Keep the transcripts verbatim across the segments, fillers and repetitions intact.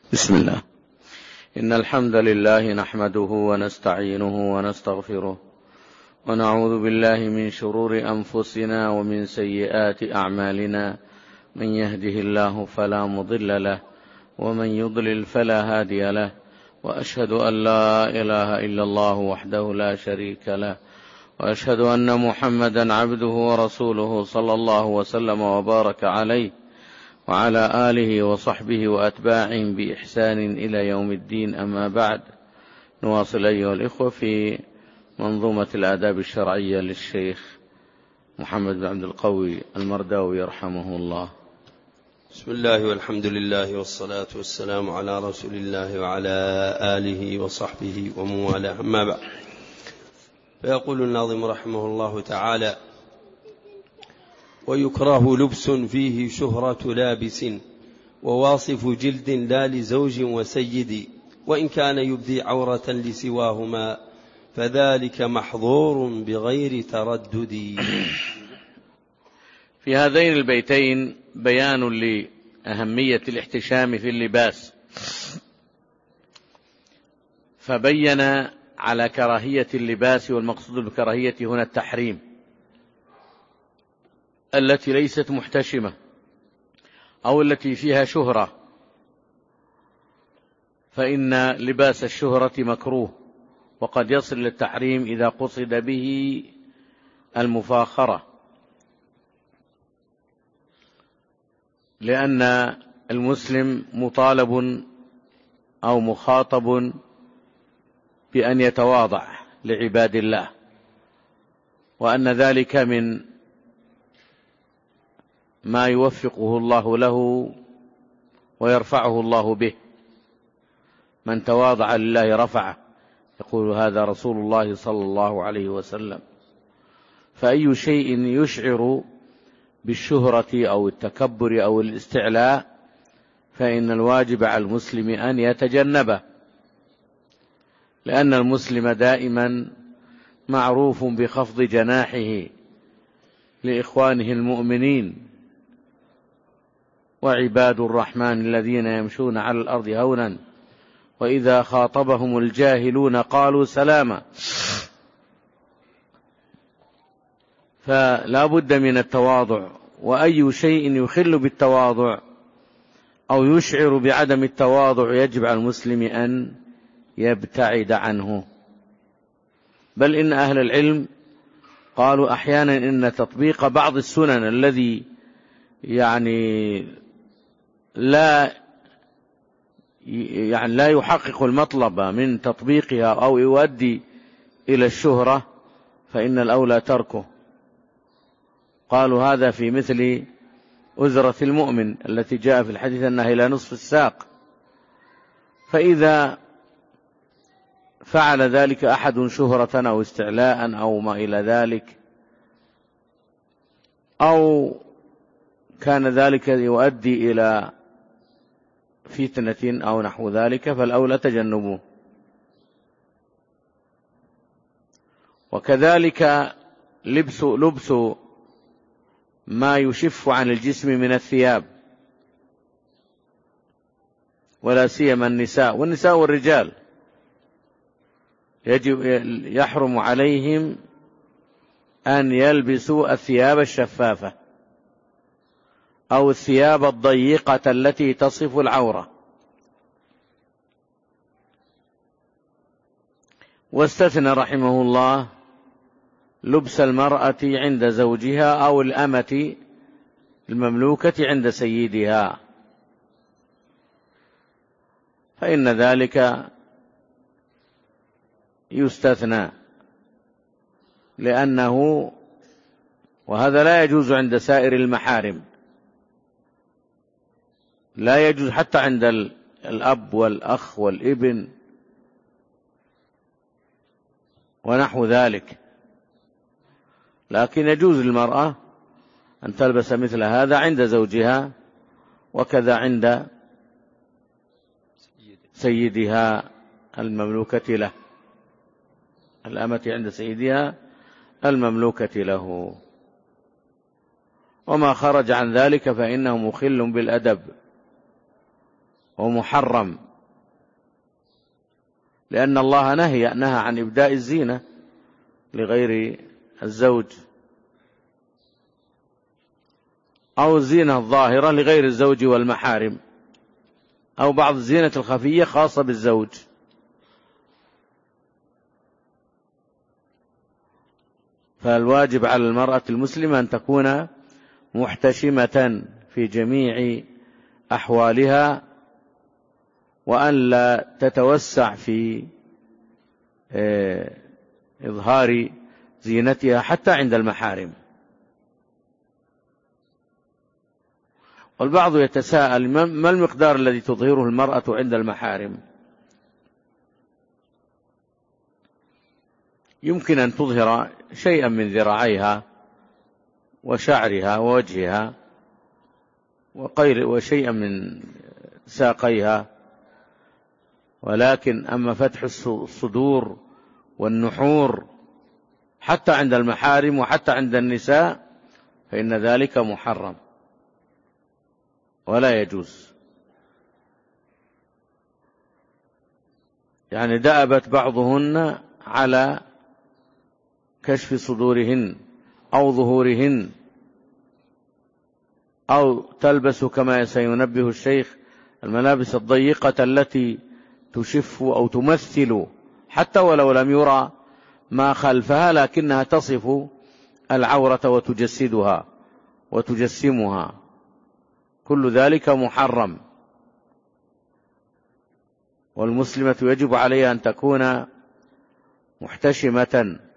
بسم الله. إن الحمد لله نحمده ونستعينه ونستغفره ونعوذ بالله من شرور أنفسنا ومن سيئات أعمالنا، من يهده الله فلا مضل له ومن يضلل فلا هادي له، وأشهد أن لا إله إلا الله وحده لا شريك له، وأشهد أن محمدا عبده ورسوله صلى الله وسلم وبارك عليه وعلى آله وصحبه وأتباعهم بإحسان إلى يوم الدين. أما بعد، نواصل أيها الإخوة في منظومة الآداب الشرعية للشيخ محمد بن عبد القوي المرداوي رحمه الله. بسم الله والحمد لله والصلاة والسلام على رسول الله وعلى آله وصحبه ومن والاه، أما بعد. فيقول الناظم رحمه الله تعالى: ويكره لبس فيه شهرة لابس، وواصف جلد لا لزوج وسيد، وإن كان يبدي عورة لسواهما فذلك محظور بغير تردد. في هذين البيتين بيان لأهمية الاحتشام في اللباس، فبين على كراهية اللباس، والمقصود بكراهية هنا التحريم التي ليست محتشمة أو التي فيها شهرة، فإن لباس الشهرة مكروه، وقد يصل للتحريم إذا قصد به المفاخرة، لأن المسلم مطالب أو مخاطب بأن يتواضع لعباد الله، وأن ذلك من ما يوفقه الله له ويرفعه الله به. من تواضع لله رفعه، يقول هذا رسول الله صلى الله عليه وسلم. فأي شيء يشعر بالشهرة أو التكبر أو الاستعلاء فإن الواجب على المسلم أن يتجنبه، لأن المسلم دائما معروف بخفض جناحه لإخوانه المؤمنين، وعباد الرحمن الذين يمشون على الأرض هونا وإذا خاطبهم الجاهلون قالوا سلاما. فلا بد من التواضع، وأي شيء يخل بالتواضع أو يشعر بعدم التواضع يجب على المسلم أن يبتعد عنه. بل إن أهل العلم قالوا أحيانا إن تطبيق بعض السنن الذي يعني لا يعني لا يحقق المطلب من تطبيقها أو يؤدي إلى الشهرة فإن الأولى تركه. قالوا هذا في مثل أزرة المؤمن التي جاء في الحديث أنها إلى نصف الساق، فإذا فعل ذلك أحد شهرة أو استعلاء أو ما إلى ذلك، أو كان ذلك يؤدي إلى فتنة أو نحو ذلك، فالأولى تجنبه. وكذلك لبس لبس ما يشف عن الجسم من الثياب، ولا سيما النساء، والنساء والرجال يجب يحرم عليهم أن يلبسوا الثياب الشفافة أو الثياب الضيقة التي تصف العورة. واستثنى رحمه الله لبس المرأة عند زوجها أو الأمة المملوكة عند سيدها، فإن ذلك يستثنى، لأنه وهذا لا يجوز عند سائر المحارم، لا يجوز حتى عند الأب والأخ والابن ونحو ذلك، لكن يجوز للمرأة أن تلبس مثل هذا عند زوجها، وكذا عند سيدها المملوكة له، الأمة عند سيدها المملوكة له. وما خرج عن ذلك فإنه مخل بالأدب، ومحرم، لأن الله نهي نهى عن إبداء الزينة لغير الزوج، أو الزينة الظاهرة لغير الزوج والمحارم، أو بعض الزينة الخفية خاصة بالزوج. فالواجب على المرأة المسلمة أن تكون محتشمة في جميع أحوالها، وأن لا تتوسع في إظهار زينتها حتى عند المحارم. والبعض يتساءل ما المقدار الذي تظهره المرأة عند المحارم؟ يمكن أن تظهر شيئا من ذراعيها وشعرها ووجهها وشيئا من ساقيها، ولكن أما فتح الصدور والنحور حتى عند المحارم وحتى عند النساء فإن ذلك محرم ولا يجوز. يعني دأبت بعضهن على كشف صدورهن أو ظهورهن، أو تلبس كما سينبه الشيخ الملابس الضيقة التي تشف أو تمثل حتى ولو لم يرى ما خلفها، لكنها تصف العورة وتجسدها وتجسمها، كل ذلك محرم. والمسلمة يجب عليها أن تكون محتشمة،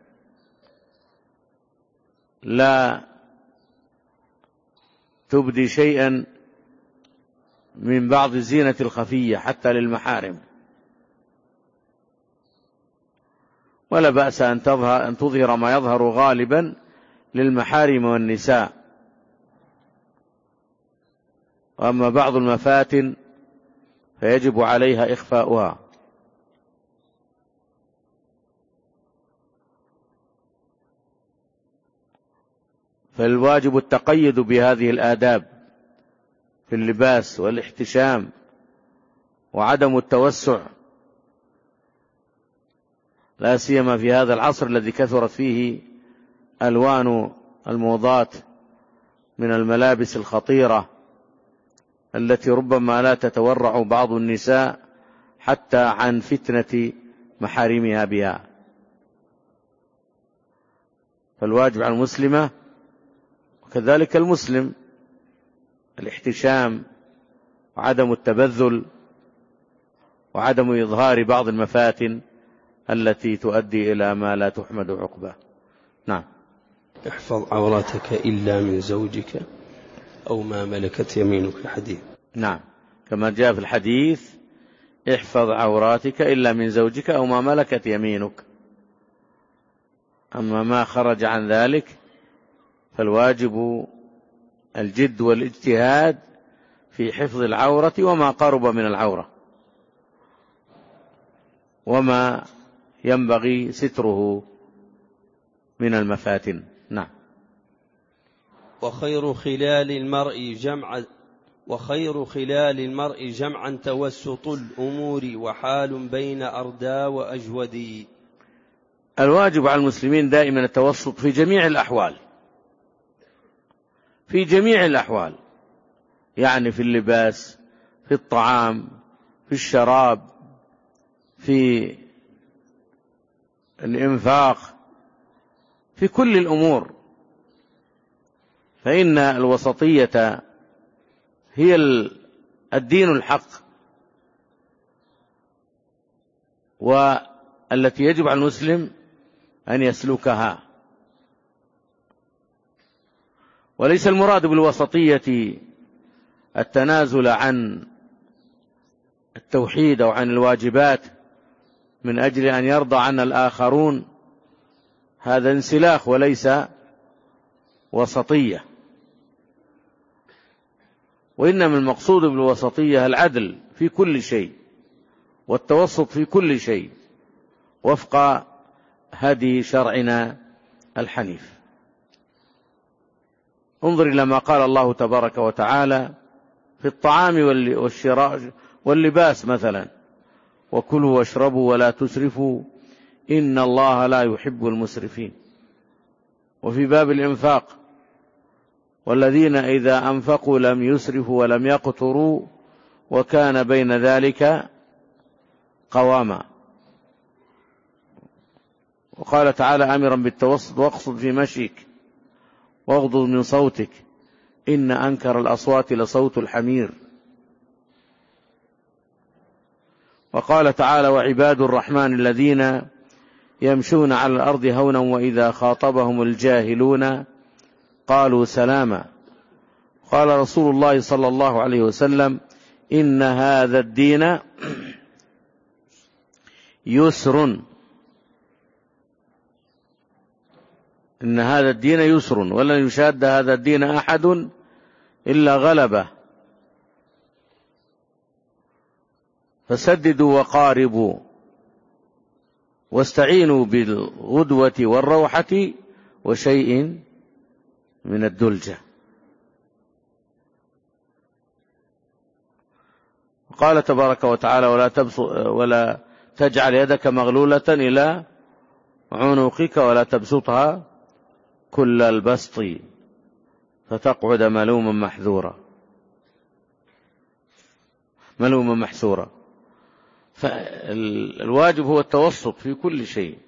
لا تبدي شيئا من بعض الزينة الخفية حتى للمحارم، ولا بأس أن تظهر, أن تظهر ما يظهر غالبا للمحارم والنساء. وأما بعض المفاتن فيجب عليها إخفاؤها. فالواجب التقيد بهذه الآداب في اللباس والاحتشام، وعدم التوسع، لا سيما في هذا العصر الذي كثرت فيه ألوان الموضات من الملابس الخطيرة التي ربما لا تتورع بعض النساء حتى عن فتنة محارمها بها. فالواجب على المسلمة وكذلك المسلم الاحتشام وعدم التبذل وعدم إظهار بعض المفاتن التي تؤدي إلى ما لا تحمد عقباه. نعم. احفظ عوراتك إلا من زوجك أو ما ملكت يمينك، حديث. نعم، كما جاء في الحديث احفظ عوراتك إلا من زوجك أو ما ملكت يمينك. أما ما خرج عن ذلك فالواجب الجد والاجتهاد في حفظ العورة وما قرب من العورة وما ينبغي ستره من المفاتن. نعم. وخير خلال المرء جمع وخير خلال المرء جمعا توسط الأمور وحال بين أردى وأجودي. الواجب على المسلمين دائما التوسط في جميع الأحوال، في جميع الأحوال، يعني في اللباس، في الطعام، في الشراب، في الإنفاق، في كل الأمور. فإن الوسطية هي الدين الحق، والتي يجب على المسلم أن يسلكها. وليس المراد بالوسطية التنازل عن التوحيد أو عن الواجبات من أجل أن يرضى عنا الآخرون، هذا انسلاخ وليس وسطية. وإنما المقصود بالوسطية العدل في كل شيء والتوسط في كل شيء وفق هدي شرعنا الحنيف. انظر إلى ما قال الله تبارك وتعالى في الطعام والشراب واللباس مثلا: وكلوا واشربوا ولا تسرفوا إن الله لا يحب المسرفين. وفي باب الإنفاق: والذين إذا أنفقوا لم يسرفوا ولم يقتروا وكان بين ذلك قواما. وقال تعالى أمرا بالتوسط: واقصد في مشيك واغضض من صوتك إن أنكر الأصوات لصوت الحمير. وقال تعالى: وعباد الرحمن الذين يمشون على الأرض هونا وإذا خاطبهم الجاهلون قالوا سلاما. قال رسول الله صلى الله عليه وسلم: إن هذا الدين يسر، إن هذا الدين يسر ولن يشاد هذا الدين أحد إلا غلبه، فسددوا وقاربوا واستعينوا بالغدوة والروحة وشيء من الدلجة. قال تبارك وتعالى: ولا, ولا تجعل يدك مغلولة إلى عنقك ولا تبسطها كل البسط فتقعد ملوما محذورا ملوما محسورا. فالواجب هو التوسط في كل شيء،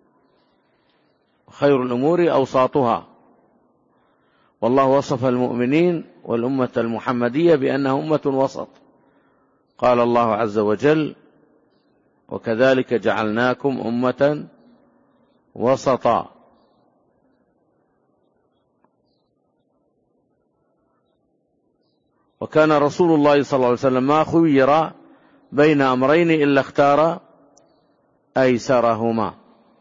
خير الأمور أوساطها. والله وصف المؤمنين والأمة المحمدية بأنها أمة وسط. قال الله عز وجل: وكذلك جعلناكم أمة وسطا. وكان رسول الله صلى الله عليه وسلم ما خير بين أمرين إلا اختار أيسرهما.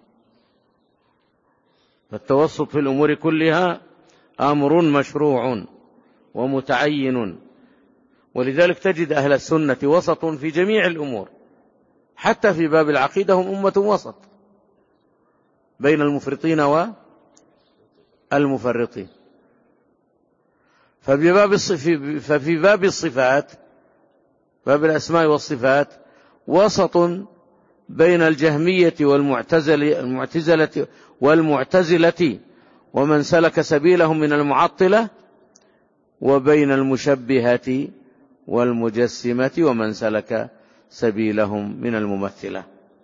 فالتوسط في الأمور كلها أمر مشروع ومتعين، ولذلك تجد أهل السنة وسط في جميع الأمور، حتى في باب العقيدة هم أمة وسط بين المفرطين والمفرطين. ففي باب الصفات، باب الأسماء والصفات، وسط بين الجهمية والمعتزلة والمعتزلة ومن سلك سبيلهم من المعطلة، وبين المشبهة والمجسمة ومن سلك سبيلهم من الممثلة.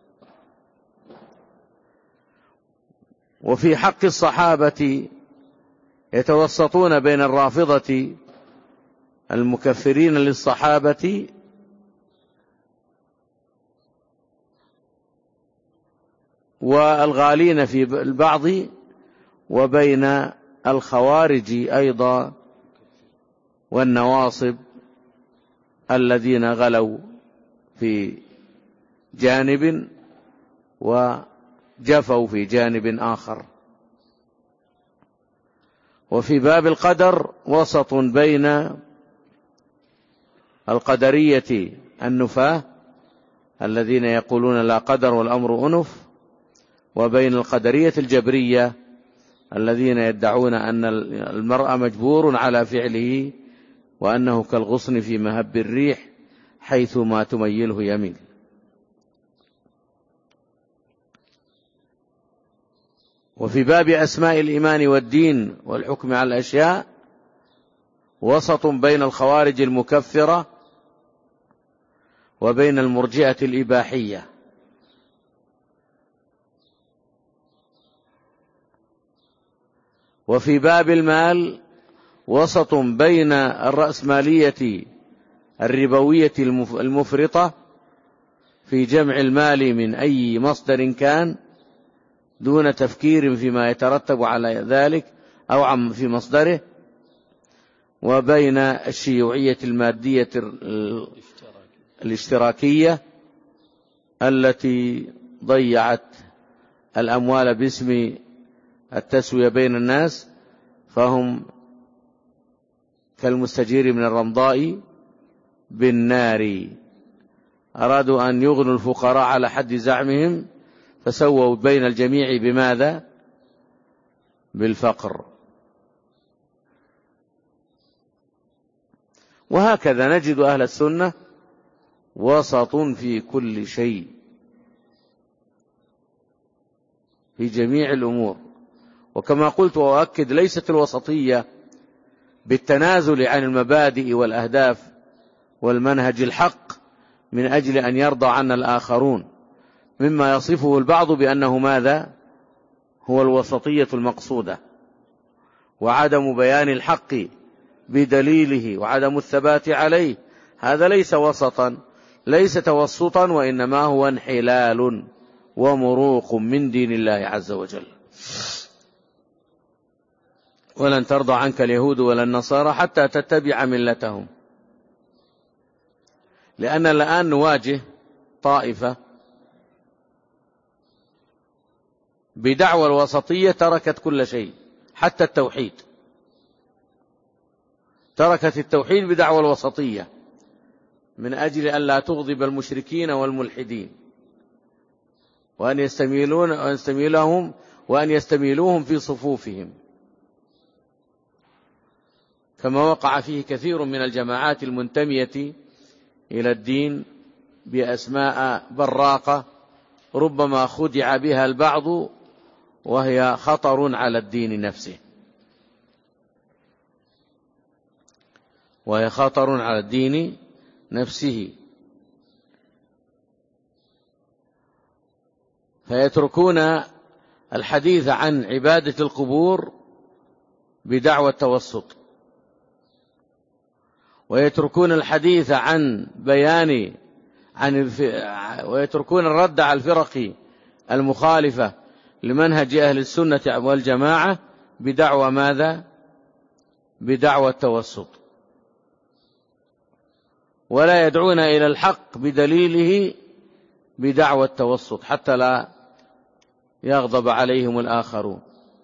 وفي حق الصحابة يتوسطون بين الرافضة المكفرين للصحابة والغالين في البعض، وبين الخوارج أيضا والنواصب الذين غلوا في جانب وجفوا في جانب آخر. وفي باب القدر وسط بين القدرية النفاة الذين يقولون لا قدر والأمر أنف، وبين القدرية الجبرية الذين يدعون أن المرء مجبور على فعله وأنه كالغصن في مهب الريح حيث ما تميله يميل. وفي باب أسماء الإيمان والدين والحكم على الأشياء وسط بين الخوارج المكفرة وبين المرجئة الإباحية. وفي باب المال وسط بين الرأسمالية الربوية المفرطة في جمع المال من أي مصدر كان دون تفكير فيما يترتب على ذلك أو عم في مصدره، وبين الشيوعية المادية الاشتراكية التي ضيعت الأموال باسم التسوية بين الناس، فهم كالمستجير من الرمضاء بالنار. أرادوا أن يغنوا الفقراء على حد زعمهم فسووا بين الجميع بماذا؟ بالفقر. وهكذا نجد أهل السنة وسط في كل شيء في جميع الأمور. وكما قلت وأؤكد، ليست الوسطية بالتنازل عن المبادئ والأهداف والمنهج الحق من أجل أن يرضى عنا الآخرون، مما يصفه البعض بأنه ماذا؟ هو الوسطية المقصودة، وعدم بيان الحق بدليله وعدم الثبات عليه. هذا ليس وسطا، ليس توسطا، وإنما هو انحلال ومروق من دين الله عز وجل. ولن ترضى عنك اليهود ولا النصارى حتى تتبع ملتهم. لأن الآن نواجه طائفة بدعوى الوسطية تركت كل شيء حتى التوحيد، تركت التوحيد بدعوى الوسطية من أجل أن لا تغضب المشركين والملحدين، وأن يستميلون وأن يستميلهم وأن يستميلوهم في صفوفهم، كما وقع فيه كثير من الجماعات المنتمية إلى الدين بأسماء براقة ربما خدع بها البعض وهي خطر على الدين نفسه، وهي خطر على الدين نفسه. فيتركون الحديث عن عبادة القبور بدعوى التوسط، ويتركون الحديث عن بيان عن الف... ويتركون الرد على الفرق المخالفة لمنهج أهل السنة والجماعة بدعوى ماذا؟ بدعوى التوسط، ولا يدعون إلى الحق بدليله بدعوى التوسط حتى لا يغضب عليهم الآخرون.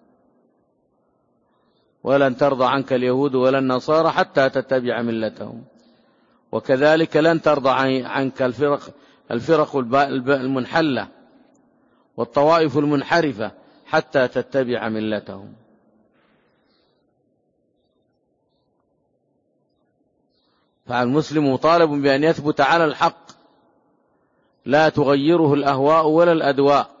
ولن ترضى عنك اليهود ولا النصارى حتى تتبع ملتهم. وكذلك لن ترضى عنك الفرق, الفرق المنحلة والطوائف المنحرفة حتى تتبع ملتهم. فالمسلم مطالب بأن يثبت على الحق لا تغيره الأهواء ولا الأدواء،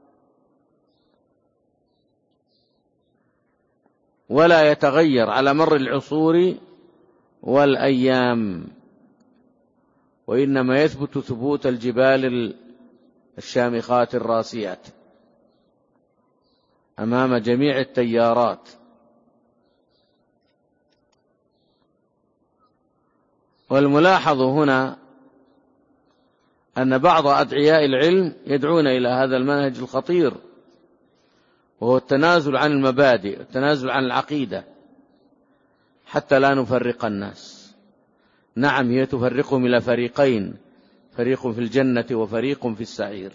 ولا يتغير على مر العصور والأيام، وإنما يثبت ثبوت الجبال الشامخات الراسيات أمام جميع التيارات. والملاحظ هنا أن بعض أدعياء العلم يدعون إلى هذا المنهج الخطير، وهو التنازل عن المبادئ، التنازل عن العقيدة، حتى لا نفرق الناس. نعم، هي تفرقهم إلى فريقين، فريق في الجنة وفريق في السعير،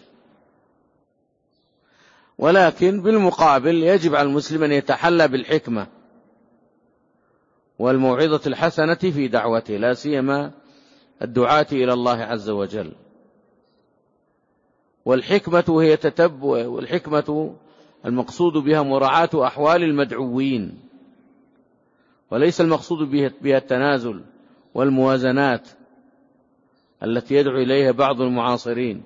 ولكن بالمقابل يجب على المسلم أن يتحلى بالحكمة والموعظة الحسنة في دعوته، لا سيما الدعاة إلى الله عز وجل. والحكمة هي تتبع، والحكمة المقصود بها مراعاة أحوال المدعوين، وليس المقصود بها التنازل والموازنات التي يدعو إليها بعض المعاصرين،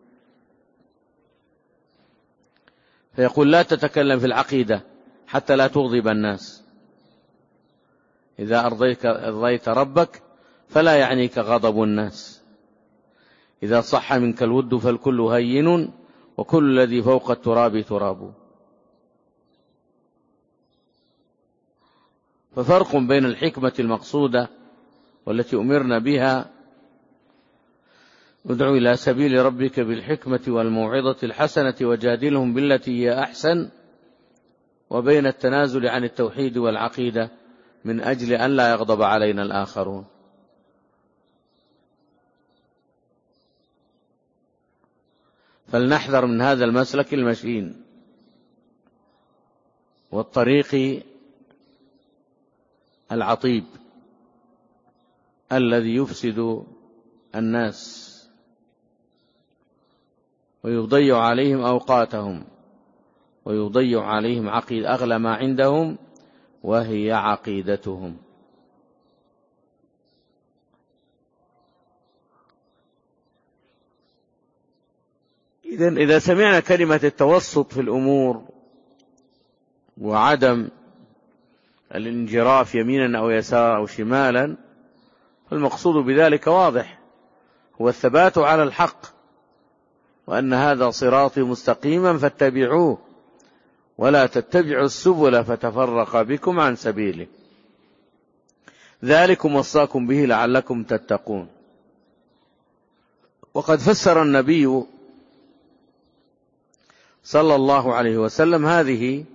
فيقول لا تتكلم في العقيدة حتى لا تغضب الناس. إذا أرضيت ربك فلا يعنيك غضب الناس. إذا صح منك الود فالكل هين، وكل الذي فوق التراب تراب. ففرق بين الحكمة المقصودة والتي أمرنا بها، ادع إلى سبيل ربك بالحكمة والموعظة الحسنة وجادلهم بالتي هي أحسن، وبين التنازل عن التوحيد والعقيدة من أجل أن لا يغضب علينا الآخرون. فلنحذر من هذا المسلك المشين والطريق العطيب الذي يفسد الناس ويضيع عليهم أوقاتهم ويضيع عليهم عقيد أغلى ما عندهم، وهي عقيدتهم. إذن إذا سمعنا كلمة التوسط في الأمور وعدم الانجراف يمينا أو يسارا أو شمالا، فالمقصود بذلك واضح، هو الثبات على الحق، وأن هذا صراطي مستقيما فاتبعوه ولا تتبعوا السبل فتفرق بكم عن سبيله، ذلكم وصاكم به لعلكم تتقون. وقد فسر النبي صلى الله عليه وسلم هذه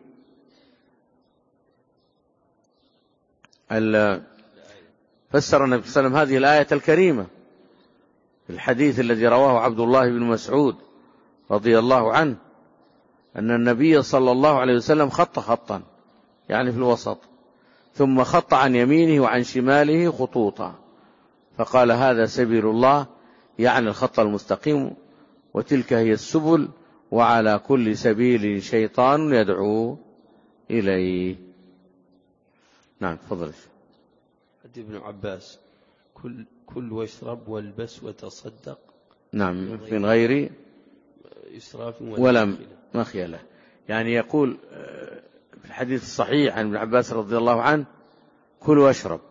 فسر النبي صلى الله عليه وسلم هذه الآية الكريمة في الحديث الذي رواه عبد الله بن مسعود رضي الله عنه، أن النبي صلى الله عليه وسلم خط خطا يعني في الوسط، ثم خط عن يمينه وعن شماله خطوطا، فقال هذا سبيل الله، يعني الخط المستقيم، وتلك هي السبل، وعلى كل سبيل شيطان يدعو إليه. نعم تفضل. حديث ابن عباس كل كل واشرب والبس وتصدق، نعم من غير إسراف ولا مخيلة، يعني يقول في الحديث الصحيح عن ابن عباس رضي الله عنه كل واشرب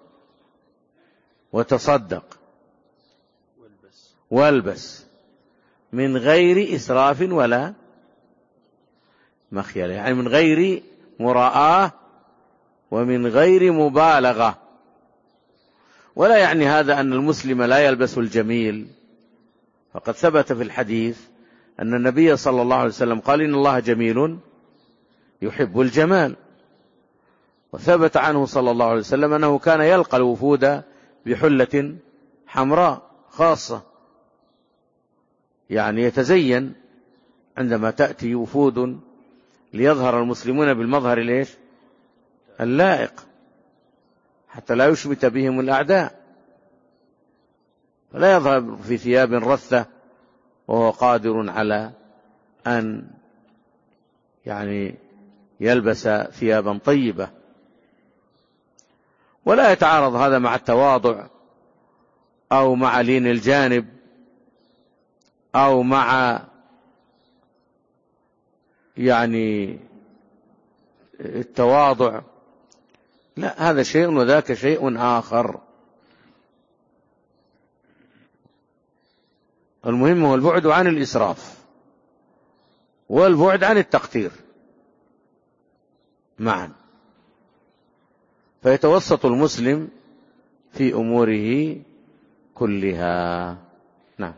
وتصدق والبس والبس من غير إسراف ولا مخيلة، يعني من غير مراءة ومن غير مبالغة. ولا يعني هذا أن المسلم لا يلبس الجميل، فقد ثبت في الحديث أن النبي صلى الله عليه وسلم قال إن الله جميل يحب الجمال، وثبت عنه صلى الله عليه وسلم أنه كان يلقى الوفود بحلة حمراء خاصة، يعني يتزين عندما تأتي وفود ليظهر المسلمون بالمظهر ليش اللائق حتى لا يشمت بهم الأعداء، فلا يظهر في ثياب رثة وهو قادر على أن يعني يلبس ثيابا طيبة. ولا يتعارض هذا مع التواضع أو مع لين الجانب أو مع يعني التواضع، لا، هذا شيء وذاك شيء آخر. المهم هو البعد عن الإسراف والبعد عن التقتير معا، فيتوسط المسلم في أموره كلها. نعم.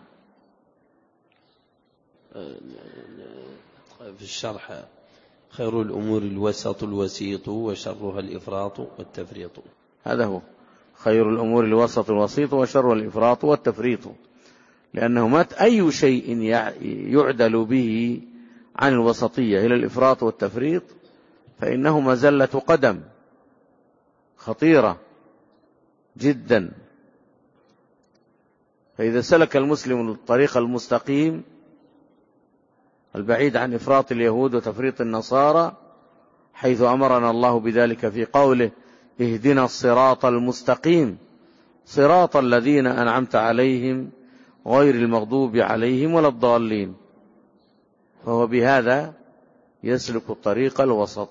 في الشرح خير الأمور الوسط الوسيط وشرها الإفراط والتفريط. هذا هو خير الأمور الوسط الوسيط وشرها الإفراط والتفريط، لأنه مات أي شيء يعدل به عن الوسطية إلى الإفراط والتفريط فإنه مزلة قدم خطيرة جدا. فإذا سلك المسلم الطريق المستقيم البعيد عن إفراط اليهود وتفريط النصارى، حيث أمرنا الله بذلك في قوله اهدنا الصراط المستقيم صراط الذين أنعمت عليهم غير المغضوب عليهم ولا الضالين، فهو بهذا يسلك الطريق الوسط.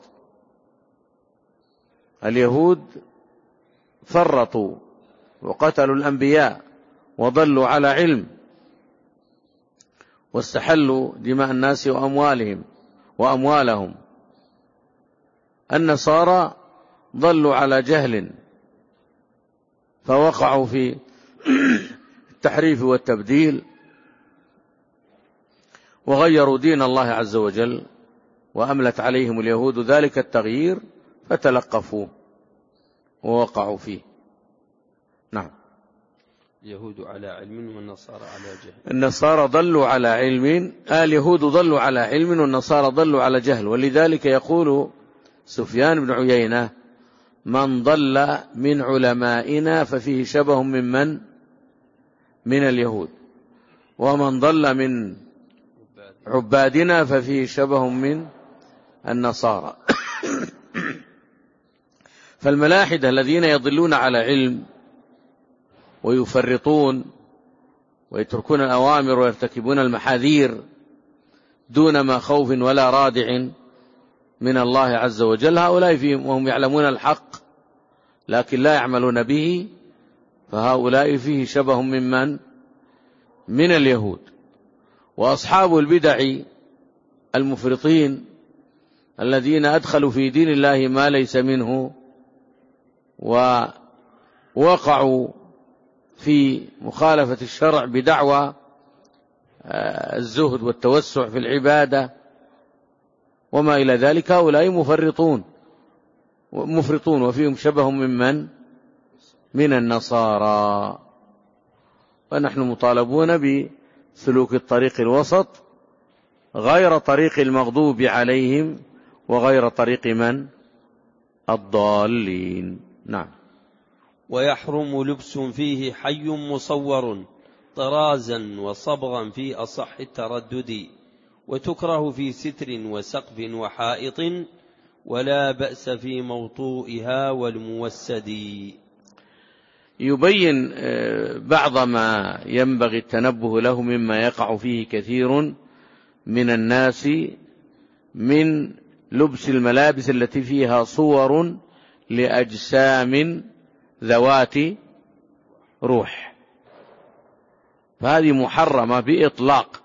اليهود فرطوا وقتلوا الأنبياء وضلوا على علم واستحلوا دماء الناس وأموالهم وأموالهم. النصارى ضلوا على جهل فوقعوا في التحريف والتبديل وغيروا دين الله عز وجل، وأملت عليهم اليهود ذلك التغيير فتلقفوا ووقعوا فيه. نعم. اليهود على علم والنصارى على جهل. النصارى ضلوا على علم، اليهود ضلوا على علم والنصارى ضلوا على جهل. ولذلك يقول سفيان بن عيينة من ضل من علمائنا ففيه شبه من من من اليهود، ومن ضل من عبادنا ففيه شبه من النصارى. فالملاحدة الذين يضلون على علم ويفرطون ويتركون الأوامر ويرتكبون المحاذير دون ما خوف ولا رادع من الله عز وجل، هؤلاء فيهم وهم يعلمون الحق لكن لا يعملون به، فهؤلاء فيه شبه ممن من اليهود. وأصحاب البدع المفرطين الذين أدخلوا في دين الله ما ليس منه ووقعوا في مخالفة الشرع بدعوى الزهد والتوسع في العبادة وما إلى ذلك، هؤلاء مفرطون مفرطون وفيهم شبه ممن من النصارى. ونحن مطالبون بسلوك الطريق الوسط غير طريق المغضوب عليهم وغير طريق من الضالين. نعم. ويحرم لبس فيه حي مصور طرازا وصبغا في أصح التردد، وتكره في ستر وسقف وحائط، ولا بأس في موطوئها والموسد. يبين بعض ما ينبغي التنبه له مما يقع فيه كثير من الناس من لبس الملابس التي فيها صور لأجسام ذوات روح، فهذه محرمة بإطلاق.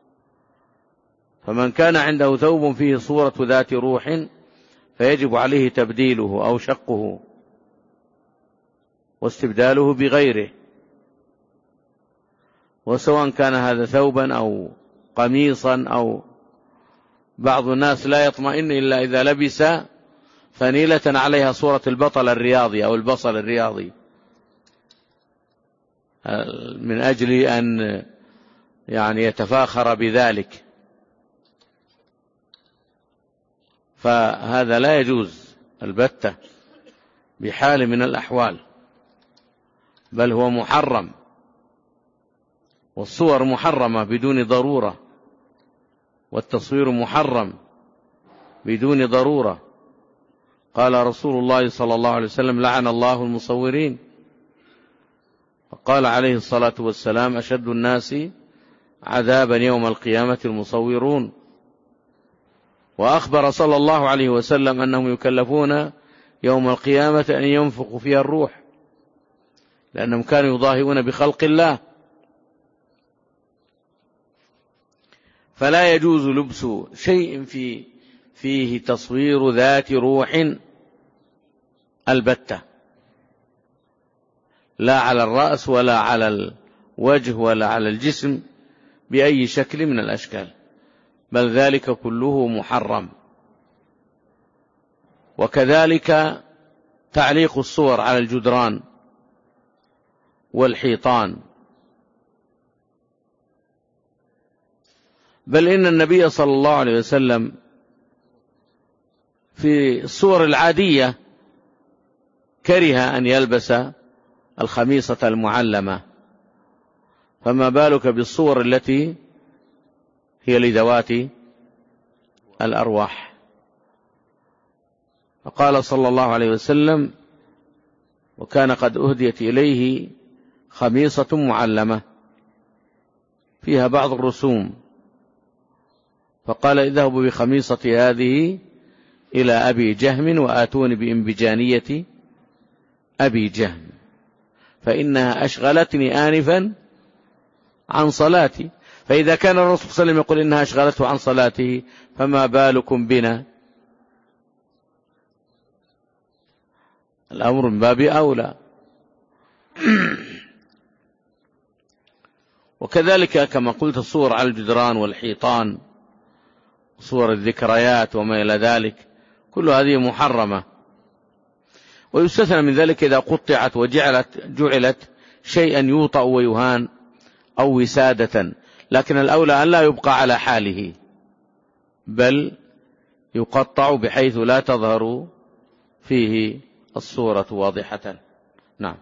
فمن كان عنده ثوب فيه صورة ذات روح فيجب عليه تبديله أو شقه واستبداله بغيره، وسواء كان هذا ثوبا أو قميصا، أو بعض الناس لا يطمئن إلا إذا لبس فنيلة عليها صورة البطل الرياضي أو البصل الرياضي من أجل أن يعني يتفاخر بذلك، فهذا لا يجوز البتة بحال من الأحوال، بل هو محرم. والصور محرمة بدون ضرورة، والتصوير محرم بدون ضرورة. قال رسول الله صلى الله عليه وسلم: لعن الله المصورين. فقال عليه الصلاة والسلام: أشد الناس عذابا يوم القيامة المصورون. وأخبر صلى الله عليه وسلم أنهم يكلفون يوم القيامة أن ينفخوا فيها الروح، لأنهم كانوا يضاهئون بخلق الله. فلا يجوز لبس شيء في فيه تصوير ذات روح البتة، لا على الرأس ولا على الوجه ولا على الجسم بأي شكل من الأشكال، بل ذلك كله محرم. وكذلك تعليق الصور على الجدران والحيطان، بل إن النبي صلى الله عليه وسلم في الصور العادية كره أن يلبس الخميصة المعلمة، فما بالك بالصور التي هي لذوات الأرواح. فقال صلى الله عليه وسلم: وكان قد أهديت إليه خميصة معلمة فيها بعض الرسوم، فقال: اذهبوا بخميصتي هذه إلى أبي جهم وآتوني بإنبجانية أبي جهم فإنها أشغلتني آنفا عن صلاتي. فإذا كان الرسول صلى الله عليه وسلم يقول إنها أشغلته عن صلاته، فما بالكم بنا؟ الأمر من باب أولى. وكذلك كما قلت الصور على الجدران والحيطان، صور الذكريات وما إلى ذلك، كل هذه محرمة. ويستثنى من ذلك إذا قطعت وجعلت جعلت شيئا يوطأ ويهان أو وسادة، لكن الأولى أن لا يبقى على حاله، بل يقطع بحيث لا تظهر فيه الصورة واضحة. نعم.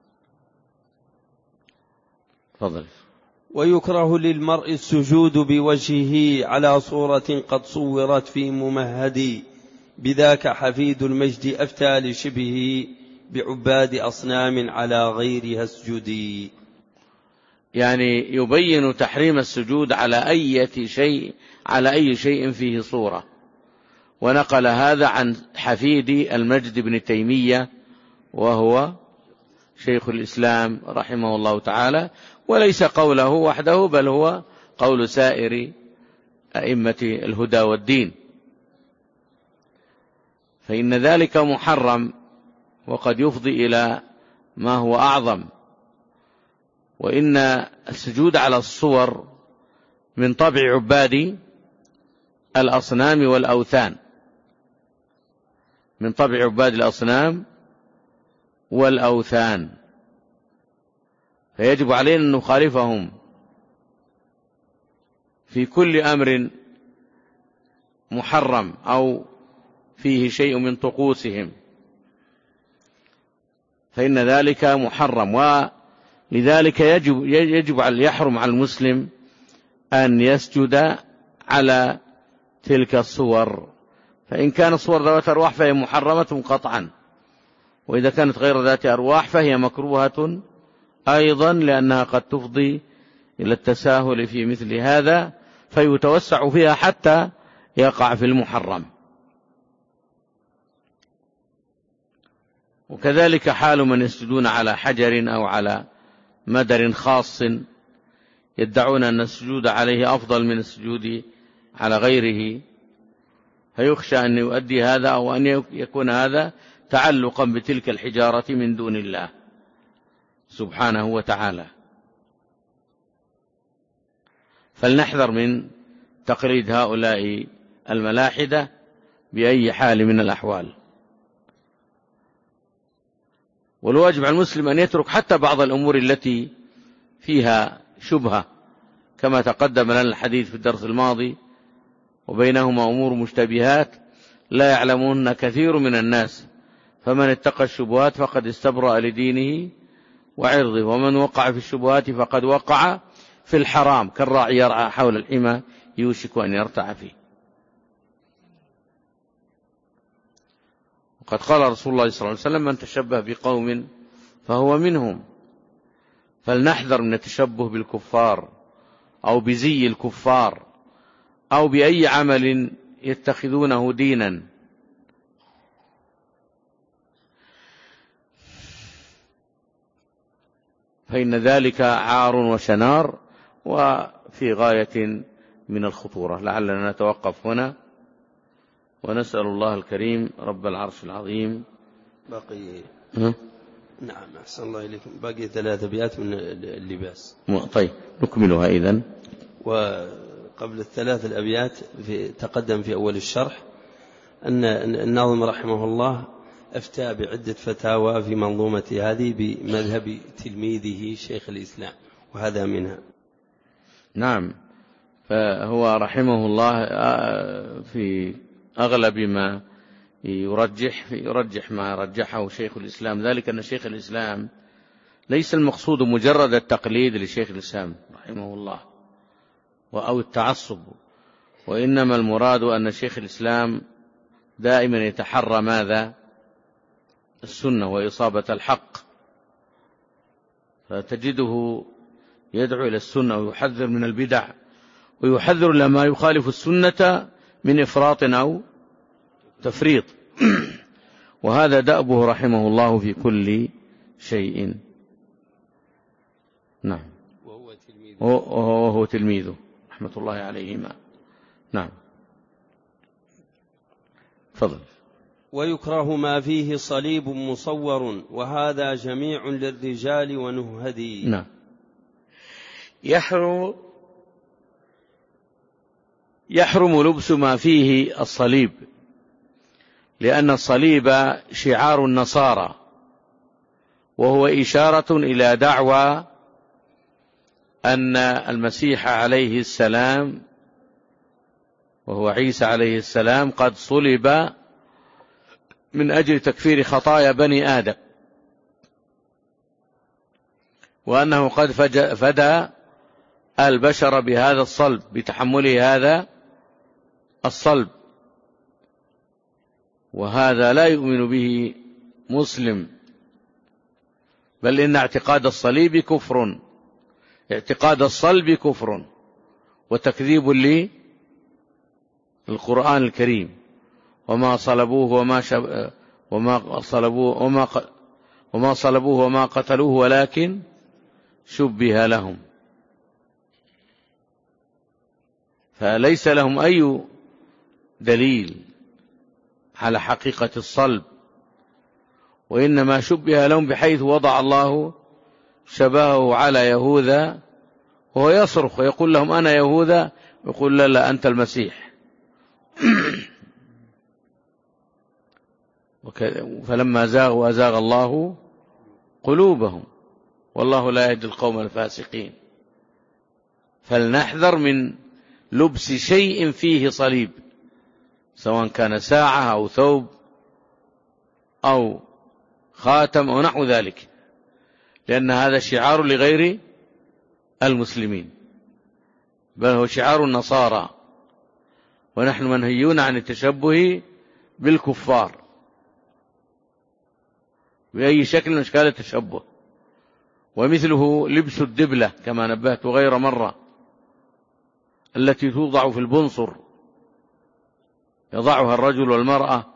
تفضل. ويكره للمرء السجود بوجهه على صورة قد صورت في ممهد، بذاك حفيد المجد أفتى لشبهه بعباد أصنام على غيرها اسجدي. يعني يبين تحريم السجود على أي شيء على أي شيء فيه صورة، ونقل هذا عن حفيد المجد بن تيمية وهو شيخ الإسلام رحمه الله تعالى، وليس قوله وحده بل هو قول سائر أئمة الهدى والدين، فإن ذلك محرم وقد يفضي إلى ما هو أعظم. وإن السجود على الصور من طبع عباد الأصنام والأوثان، من طبع عباد الأصنام والأوثان، فيجب علينا أن نخالفهم في كل أمر محرم أو فيه شيء من طقوسهم، فإن ذلك محرم. ولذلك يجب يجب على يحرم على المسلم أن يسجد على تلك الصور، فإن كانت صور ذات أرواح فهي محرمة قطعا، وإذا كانت غير ذات أرواح فهي مكروهة أيضا، لأنها قد تفضي إلى التساهل في مثل هذا فيتوسع فيها حتى يقع في المحرم. وكذلك حال من يسجدون على حجر أو على مدر خاص يدعون أن السجود عليه أفضل من السجود على غيره، فيخشى أن يؤدي هذا أو أن يكون هذا تعلقا بتلك الحجارة من دون الله سبحانه وتعالى. فلنحذر من تقليد هؤلاء الملاحدة بأي حال من الأحوال. والواجب على المسلم أن يترك حتى بعض الأمور التي فيها شبهة، كما تقدم لنا الحديث في الدرس الماضي، وبينهما أمور مشتبهات لا يعلمون كثير من الناس، فمن اتقى الشبهات فقد استبرأ لدينه وعرضه، ومن وقع في الشبهات فقد وقع في الحرام، كالراعي يرعى حول الحمى يوشك أن يرتع فيه. وقد قال رسول الله صلى الله عليه وسلم: من تشبه بقوم فهو منهم. فلنحذر من التشبه بالكفار أو بزي الكفار أو بأي عمل يتخذونه دينا. فإن ذلك عار وشنار وفي غاية من الخطورة. لعلنا نتوقف هنا، ونسأل الله الكريم رب العرش العظيم. باقي ها؟ نعم أحسن الله إليكم، باقي ثلاث أبيات من اللباس. طيب نكملها إذن. وقبل الثلاث الأبيات في تقدم في أول الشرح أن الناظم رحمه الله أفتى بعدة فتاوى في منظومة هذه بمذهب تلميذه شيخ الإسلام، وهذا منها. نعم، فهو رحمه الله في أغلب ما يرجح يرجح ما رجحه شيخ الإسلام، ذلك أن شيخ الإسلام ليس المقصود مجرد التقليد لشيخ الإسلام رحمه الله أو التعصب، وإنما المراد أن شيخ الإسلام دائما يتحرى ماذا؟ السنة وإصابة الحق، فتجده يدعو إلى السنة ويحذر من البدع، ويحذر لما يخالف السنة من إفراط أو تفريط وهذا دأبه رحمه الله في كل شيء. نعم، وهو تلميذه, وهو تلميذه رحمة الله عليهما. نعم، تفضل. ويكره ما فيه صليب مصور، وهذا جميع للرجال ونهدي. نعم، يحرم يحرم لبس ما فيه الصليب، لأن الصليب شعار النصارى، وهو إشارة إلى دعوى أن المسيح عليه السلام وهو عيسى عليه السلام قد صلب من أجل تكفير خطايا بني آدم، وأنه قد فدى البشر بهذا الصلب، بتحمله هذا الصلب، وهذا لا يؤمن به مسلم، بل إن اعتقاد الصليب كفر اعتقاد الصلب كفر وتكذيب للقرآن الكريم. وما صلبوه وما شب... وما صلبوه وما ق... وما صلبوه وما قتلوه ولكن شبه لهم. فليس لهم أي دليل على حقيقة الصلب، وإنما شبه لهم بحيث وضع الله شبهه على يهوذا وهو يصرخ ويقول لهم أنا يهوذا، يقول لا لا أنت المسيح. فلما زاغوا أزاغ الله قلوبهم والله لا يهدي القوم الفاسقين. فلنحذر من لبس شيء فيه صليب، سواء كان ساعة أو ثوب أو خاتم أو نحو ذلك، لأن هذا شعار لغير المسلمين، بل هو شعار النصارى، ونحن منهيون عن التشبه بالكفار بأي شكل من أشكال التشبه. ومثله لبس الدبلة كما نبهت غير مرة، التي توضع في البنصر، يضعها الرجل والمرأة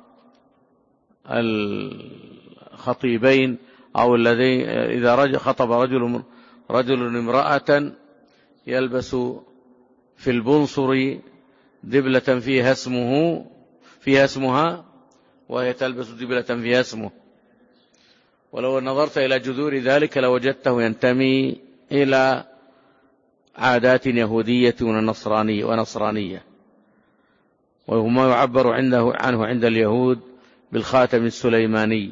الخطيبين أو الذي إذا رجل خطب رجل رجل امرأة يلبس في البنصر دبلة فيها اسمه فيها اسمها وهي تلبس دبلة فيها اسمه. ولو نظرت إلى جذور ذلك لوجدته ينتمي إلى عادات يهودية ونصرانية ونصرانية، وهو ما يعبر عنده عنه عند اليهود بالخاتم السليماني،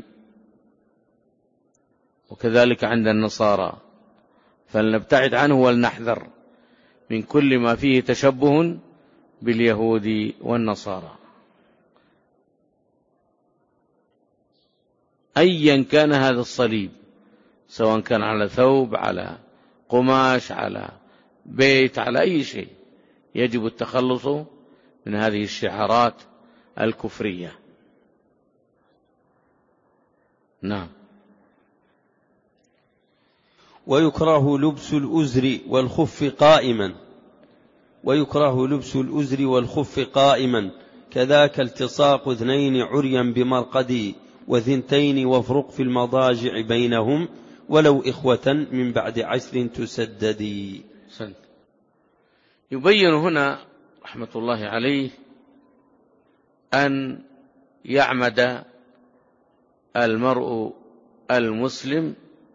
وكذلك عند النصارى. فلنبتعد عنه ولنحذر من كل ما فيه تشبه باليهود والنصارى أيا كان هذا الصليب، سواء كان على ثوب، على قماش، على بيت، على أي شيء، يجب التخلص من هذه الشعارات الكفرية. نعم. ويكره لبس الأزر والخف قائما ويكره لبس الأزر والخف قائما كذاك التصاق اثنين عريا بمرقد وثنتين وافرق في المضاجع بينهم ولو إخوة من بعد عشر تسددي. يبين هنا رحمة الله عليه أن يعمد المرء المسلم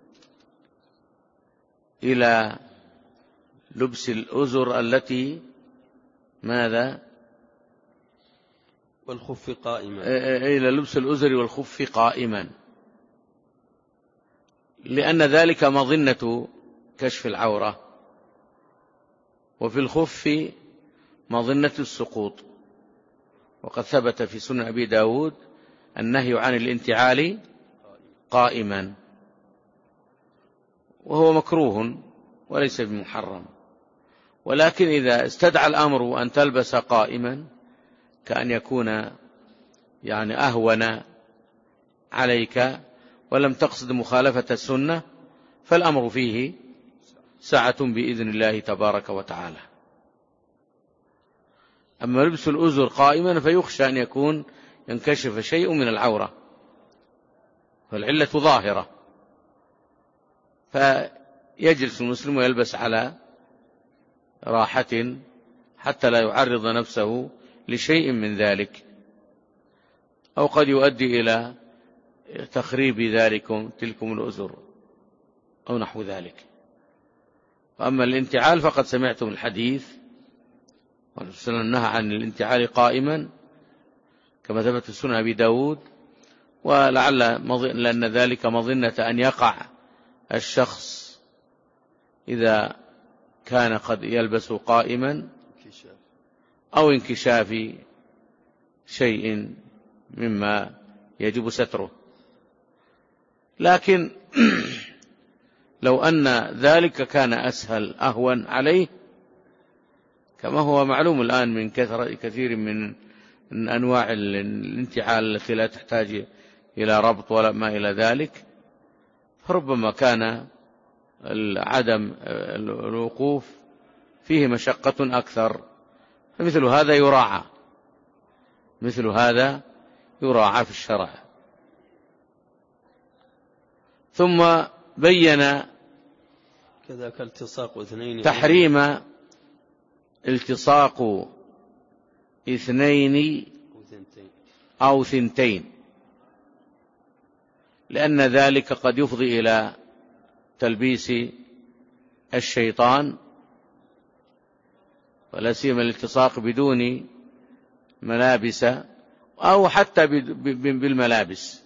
إلى لبس الأزر التي ماذا والخف قائما إلى لبس الأزر والخف قائما، لأن ذلك مظنة كشف العورة، وفي الخف مظنة السقوط. وقد ثبت في سنن أبي داود النهي عن الانتعال قائما، وهو مكروه وليس بمحرم، ولكن إذا استدعى الأمر أن تلبس قائما كأن يكون يعني أهون عليك ولم تقصد مخالفة السنة، فالأمر فيه سعة بإذن الله تبارك وتعالى. أما لبس الأزر قائما فيخشى أن يكون ينكشف شيء من العورة، فالعلة ظاهرة، فيجلس المسلم ويلبس على راحة حتى لا يعرض نفسه لشيء من ذلك، أو قد يؤدي إلى تخريب ذلكم تلكم الأزر أو نحو ذلك. وأما الانتعال فقد سمعتم الحديث والرسول نهى عن الانتعال قائما كما ثبت في سنن أبي داود، ولعل لأن ذلك مظنة أن يقع الشخص إذا كان قد يلبس قائما أو انكشاف شيء مما يجب ستره. لكن لو أن ذلك كان أسهل أهون عليه، كما هو معلوم الآن من كثرة كثير من أنواع الانتعال التي لا تحتاج إلى ربط ولا ما إلى ذلك، فربما كان عدم الوقوف فيه مشقة أكثر، فمثل هذا يراعى، مثل هذا يراعى في الشرع. ثم بين كذاك التصاق اثنين تحريم التصاق اثنين أو ثنتين، لأن ذلك قد يفضي إلى تلبيس الشيطان، ولا سيما الالتصاق بدون ملابس أو حتى بالملابس،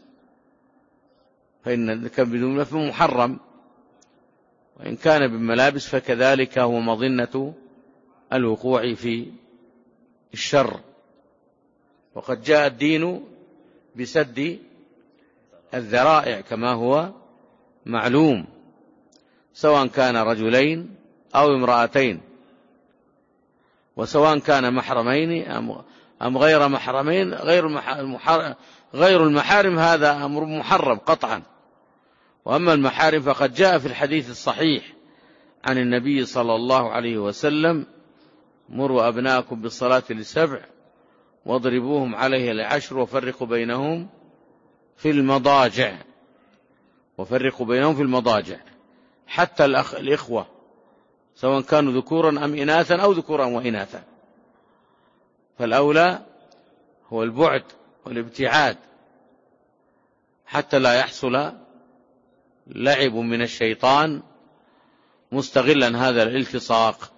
فإن كان بدون ملابس محرم، وإن كان بالملابس فكذلك هو مظنة الوقوع في الشر. وقد جاء الدين بسد الذرائع كما هو معلوم، سواء كان رجلين أو امرأتين، وسواء كان محرمين أم غير محرمين. غير المحارم هذا أمر محرم قطعا، وأما المحارم فقد جاء في الحديث الصحيح عن النبي صلى الله عليه وسلم: مروا أبناءكم بالصلاة لسبع واضربوهم عليها لعشر وفرقوا بينهم في المضاجع، وفرقوا بينهم في المضاجع، حتى الأخ الإخوة سواء كانوا ذكورا أم إناثا أو ذكورا وإناثا، فالأولى هو البعد والابتعاد حتى لا يحصل لعب من الشيطان مستغلا هذا الالتصاق.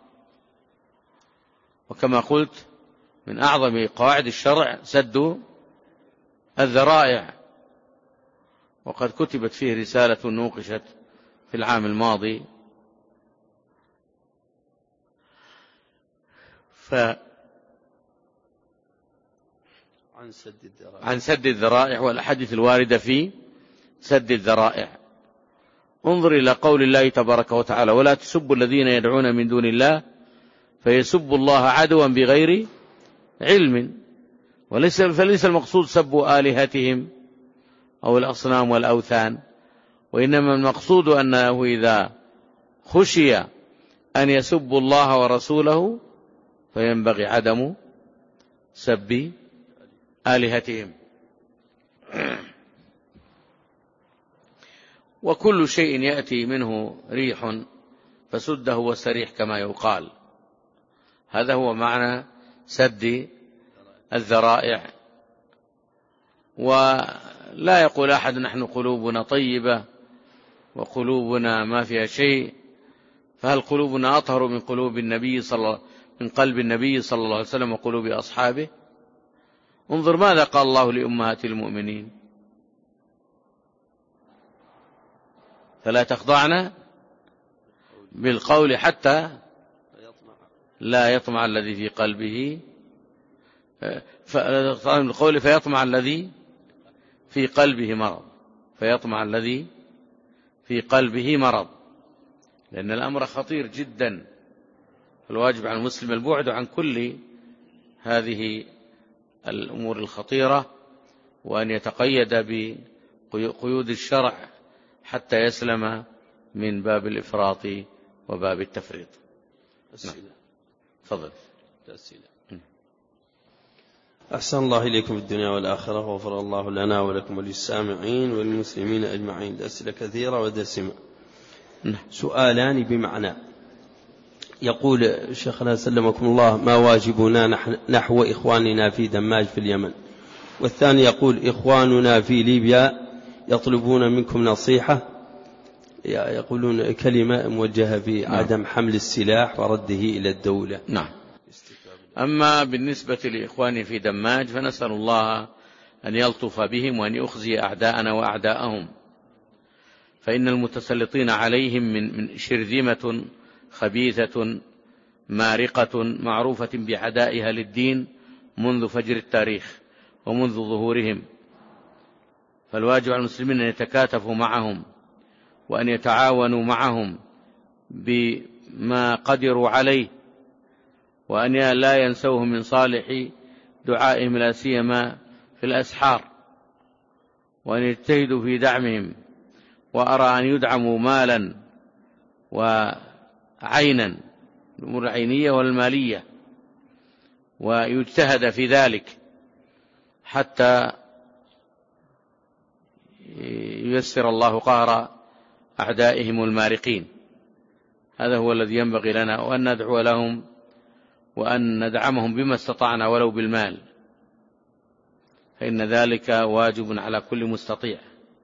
وكما قلت من أعظم قواعد الشرع سد الذرائع، وقد كتبت فيه رسالة نوقشت في العام الماضي. ف عن سد الذرائع عن سد الذرائع والأحاديث الواردة في سد الذرائع. انظر إلى قول الله تبارك وتعالى: ولا تسبوا الذين يدعون من دون الله فيسبوا الله عدوا بغير علم. وليس فليس المقصود سب آلهتهم أو الأصنام والأوثان، وإنما المقصود أنه إذا خشي أن يسبوا الله ورسوله فينبغي عدم سب آلهتهم. وكل شيء يأتي منه ريح فسده وسريح كما يقال، هذا هو معنى سد الذرائع. ولا يقول أحد نحن قلوبنا طيبة وقلوبنا ما فيها شيء، فهل قلوبنا أطهر من قلوب النبي صلى من قلب النبي صلى الله عليه وسلم وقلوب أصحابه؟ انظر ماذا قال الله لأمهات المؤمنين: فلا تخضعن بالقول حتى لا يطمع الذي في قلبه فلا تخضعن بالقول فيطمع الذي في قلبه مرض فيطمع الذي في قلبه مرض لأن الأمر خطير جدا، فالواجب على المسلم البعد عن كل هذه الأمور الخطيرة، وأن يتقيد بقيود الشرع حتى يسلم من باب الإفراط وباب التفريط. أسئلة. تفضل. أسئلة. أحسن الله إليكم في الدنيا والآخرة، وغفر الله لنا ولكم وللسامعين والمسلمين أجمعين. أسئلة كثيرة ودسمة. سؤالان بمعنى. يقول شيخنا سلمكم الله: ما واجبنا نحو إخواننا في دماج في اليمن؟ والثاني يقول: إخواننا في ليبيا يطلبون منكم نصيحة، يقولون كلمة موجهة في عدم حمل السلاح ورده إلى الدولة. نعم. أما بالنسبة لإخواني في دماج فنسأل الله أن يلطف بهم وأن يخزي أعداءنا وأعداءهم، فإن المتسلطين عليهم من من شرذمة خبيثة مارقة معروفة بعدائها للدين منذ فجر التاريخ ومنذ ظهورهم، فالواجب على المسلمين أن يتكاتفوا معهم وأن يتعاونوا معهم بما قدروا عليه، وأن لا ينسوهم من صالح دعائهم لا سيما في الأسحار، وأن يجتهدوا في دعمهم. وأرى أن يدعموا مالا وعينا، الأمور العينية والمالية، ويجتهد في ذلك حتى ييسر الله قهر أعدائهم المارقين. هذا هو الذي ينبغي لنا، وأن ندعو لهم وأن ندعمهم بما استطعنا ولو بالمال، فإن ذلك واجب على كل مستطيع.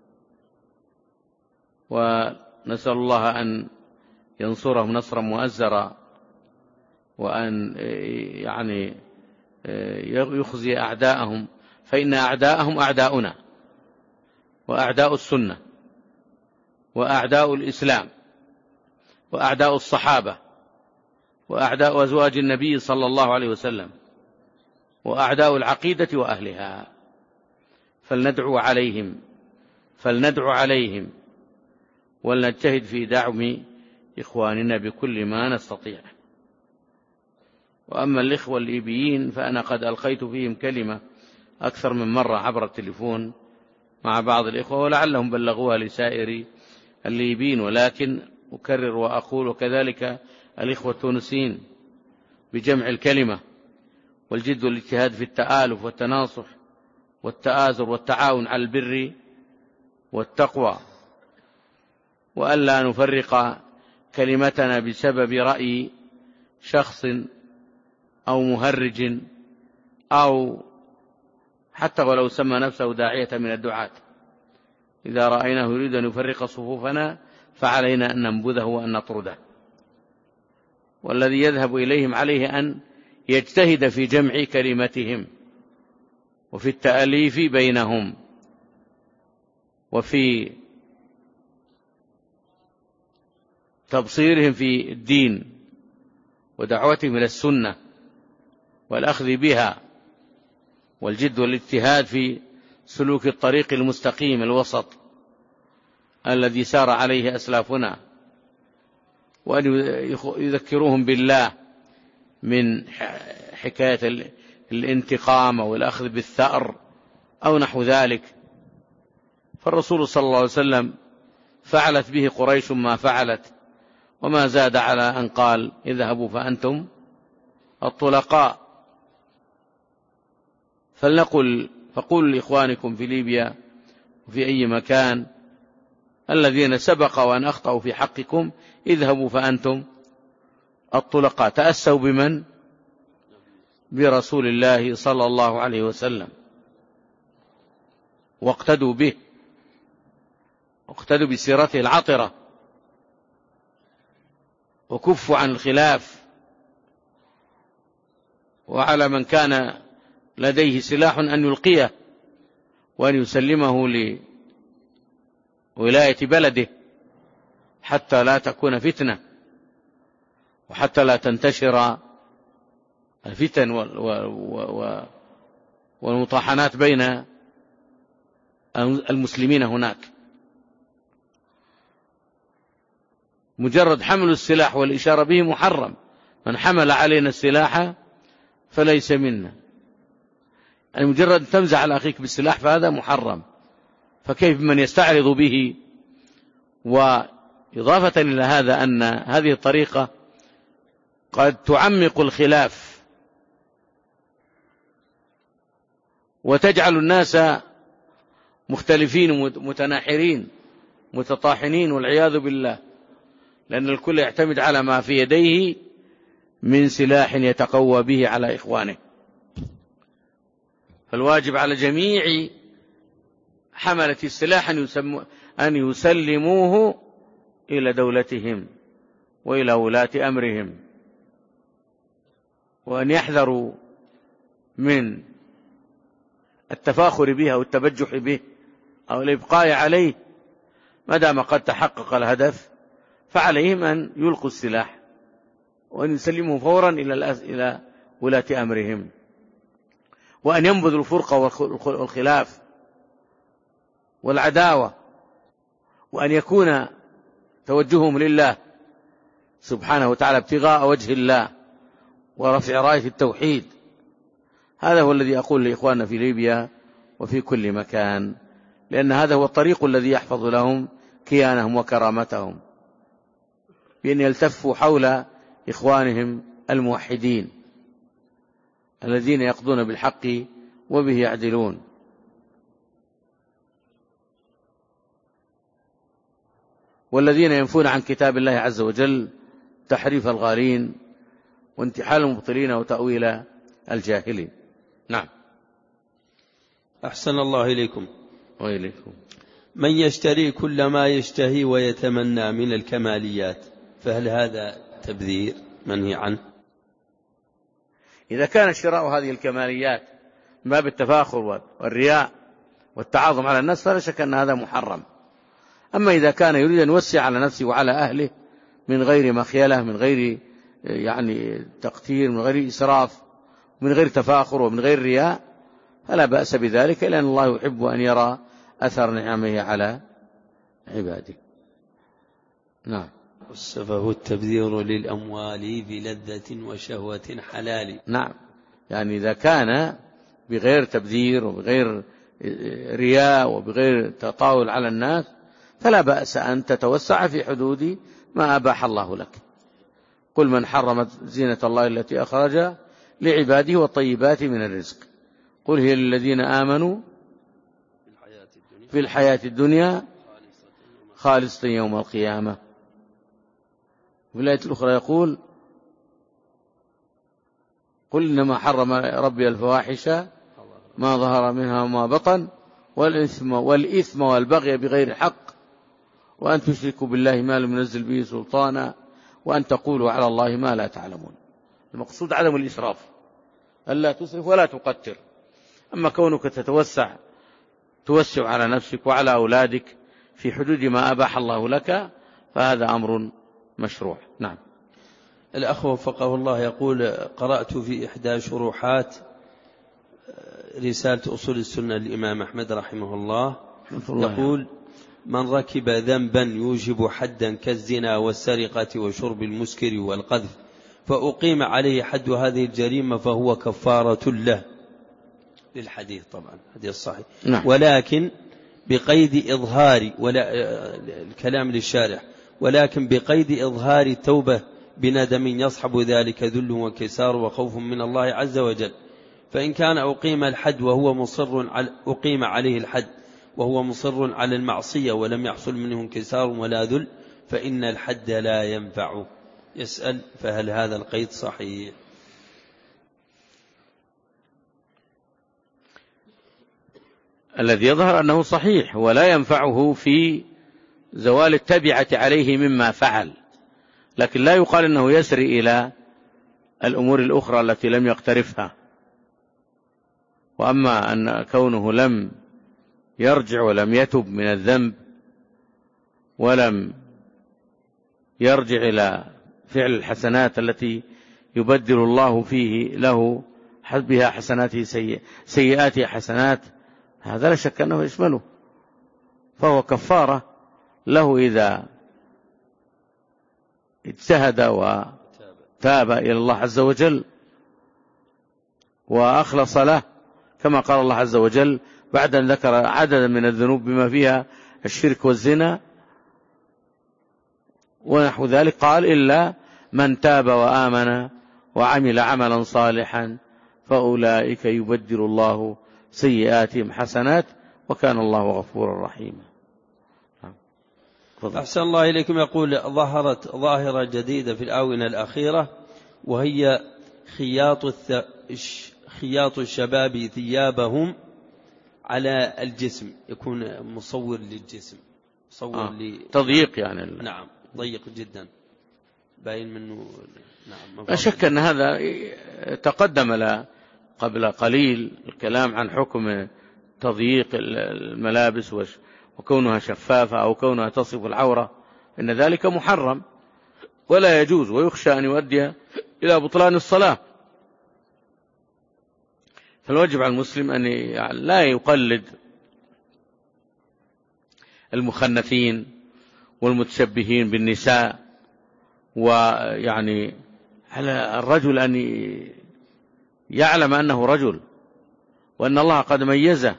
ونسأل الله أن ينصرهم نصرا مؤزرا، وأن يعني يخزي أعداءهم، فإن أعداءهم أعداؤنا، وأعداء السنة، وأعداء الإسلام، وأعداء الصحابة، وأعداء أزواج النبي صلى الله عليه وسلم، وأعداء العقيدة وأهلها. فلندعو عليهم فلندعو عليهم ولنجتهد في دعم إخواننا بكل ما نستطيع. وأما الإخوة الليبيين فأنا قد ألقيت فيهم كلمة أكثر من مرة عبر التليفون مع بعض الإخوة، ولعلهم بلغوها لسائر الليبيين، ولكن أكرر وأقول وكذلك الإخوة التونسيين بجمع الكلمة والجد والاجتهاد في التآلف والتناصح والتآزر والتعاون على البر والتقوى، وألا نفرق كلمتنا بسبب رأي شخص أو مهرج أو حتى ولو سمى نفسه داعية من الدعاة. إذا رأيناه يريد أن يفرق صفوفنا فعلينا أن ننبذه وأن نطرده، والذي يذهب إليهم عليه أن يجتهد في جمع كلمتهم وفي التأليف بينهم وفي تبصيرهم في الدين ودعوتهم إلى السنة والأخذ بها، والجد والاجتهاد في سلوك الطريق المستقيم الوسط الذي سار عليه أسلافنا، وأن يذكروهم بالله من حكاية الانتقام أو الأخذ بالثأر أو نحو ذلك. فالرسول صلى الله عليه وسلم فعلت به قريش ما فعلت، وما زاد على أن قال اذهبوا فأنتم الطلقاء. فلنقل فقولوا لإخوانكم في ليبيا وفي أي مكان الذين سبق وأن أخطأوا في حقكم اذهبوا فأنتم الطلقاء. تأسوا بمن؟ برسول الله صلى الله عليه وسلم، واقتدوا به، واقتدوا بسيرته العطرة، وكفوا عن الخلاف. وعلى من كان لديه سلاح أن يلقيه وأن يسلمه لولاية بلده حتى لا تكون فتنة، وحتى لا تنتشر الفتن والمطاحنات بين المسلمين هناك. مجرد حمل السلاح والإشارة به محرم، من حمل علينا السلاح فليس منا. يعني مجرد تمزح على أخيك بالسلاح فهذا محرم، فكيف من يستعرض به؟ وإضافة إلى هذا أن هذه الطريقة قد تعمق الخلاف وتجعل الناس مختلفين متناحرين متطاحنين والعياذ بالله، لأن الكل يعتمد على ما في يديه من سلاح يتقوى به على إخوانه. فالواجب على جميع حملة السلاح أن يسلموه إلى دولتهم وإلى ولاة أمرهم، وأن يحذروا من التفاخر به أو التبجح به أو الإبقاء عليه. ما دام قد تحقق الهدف فعليهم أن يلقوا السلاح وأن يسلموا فورا إلى ولاة أمرهم، وأن ينبذوا الفرقة والخلاف والعداوة، وأن يكون توجههم لله سبحانه وتعالى ابتغاء وجه الله ورفع راية التوحيد. هذا هو الذي أقول لإخواننا في ليبيا وفي كل مكان، لأن هذا هو الطريق الذي يحفظ لهم كيانهم وكرامتهم. بأن يلتفوا حول إخوانهم الموحدين الذين يقضون بالحق وبه يعدلون. والذين ينفون عن كتاب الله عز وجل تحريف الغالين وانتحال المبطلين وتأويل الجاهلين. نعم. أحسن الله إليكم وإليكم. من يشتري كل ما يشتهي ويتمنى من الكماليات فهل هذا تبذير منهي عنه؟ إذا كان شراء هذه الكماليات من باب التفاخر والرياء والتعاظم على الناس فلا شك أن هذا محرم. أما إذا كان يريد أن يوسع على نفسه وعلى أهله من غير مخيلة، من غير يعني تقتير، من غير إسراف، من غير تفاخر ومن غير رياء، فلا بأس بذلك، لأن الله يحب أن يرى أثر نعمه على عباده. نعم. والسفه التبذير للأموال بلذة وشهوة حلال. نعم، يعني إذا كان بغير تبذير وبغير رياء وبغير تطاول على الناس فلا بأس أن تتوسع في حدود ما أباح الله لك. قل من حرمت زينة الله التي أخرج لعباده والطيبات من الرزق قل هي للذين آمنوا في الحياة الدنيا خالصة يوم القيامة. وفي الآية الأخرى يقول قل إنما حرم ربي الفواحش ما ظهر منها وما بطن والإثم والإثم والبغي بغير حق وأن تشركوا بالله ما لم ينزل به سلطانا وأن تقولوا على الله ما لا تعلمون. المقصود عدم الإسراف، ألا تسرف ولا تقتر. أما كونك تتوسع توسع على نفسك وعلى أولادك في حدود ما أباح الله لك فهذا أمر مشروع. نعم. الأخ وفقه الله يقول قرأت في إحدى شروحات رسالة أصول السنة للإمام أحمد رحمه الله يقول من ركب ذنبا يوجب حدا كالزنا والسرقة وشرب المسكر والقذف فأقيم عليه حد هذه الجريمة فهو كفارة له، للحديث طبعا حديث صحيح. نعم. ولكن بقيد إظهار ولا الكلام للشارع ولكن بقيد إظهار التوبة بندم يصحب ذلك ذل وكسار وخوف من الله عز وجل. فإن كان أقيم الحد وهو مصر على أقيم عليه الحد وهو مصر على المعصية ولم يحصل منه انكسار ولا ذل فإن الحد لا ينفعه. يسأل فهل هذا القيد صحيح؟ الذي يظهر أنه صحيح ولا ينفعه في زوال التبعة عليه مما فعل، لكن لا يقال أنه يسري إلى الأمور الأخرى التي لم يقترفها. وأما أن كونه لم يرجع ولم يتب من الذنب ولم يرجع إلى فعل الحسنات التي يبدل الله فيه له بها حسناته سيئاته حسنات، هذا لا شك أنه يشمله، فهو كفارة له إذا اجتهد وتاب إلى الله عز وجل وأخلص له، كما قال الله عز وجل بعد أن ذكر عددا من الذنوب بما فيها الشرك والزنا ونحو ذلك قال إلا من تاب وآمن وعمل عملا صالحا فأولئك يبدل الله سيئاتهم حسنات وكان الله غفورا رحيما. أحسن الله إليكم. يقول ظهرت ظاهرة جديدة في الآونة الأخيرة وهي خياط الث... خياط الشباب ثيابهم على الجسم، يكون مصور للجسم، مصور آه. ل... تضييق يعني. نعم ضيق جدا باين منه. نعم. لا شك أن هذا تقدم قبل قليل الكلام عن حكم تضييق الملابس وكونها شفافة أو كونها تصف العورة، إن ذلك محرم ولا يجوز ويخشى أن يؤدي إلى بطلان الصلاة. فالواجب على المسلم أن لا يقلد المخنثين والمتشبهين بالنساء، ويعني على الرجل أن يعلم أنه رجل وأن الله قد ميزه،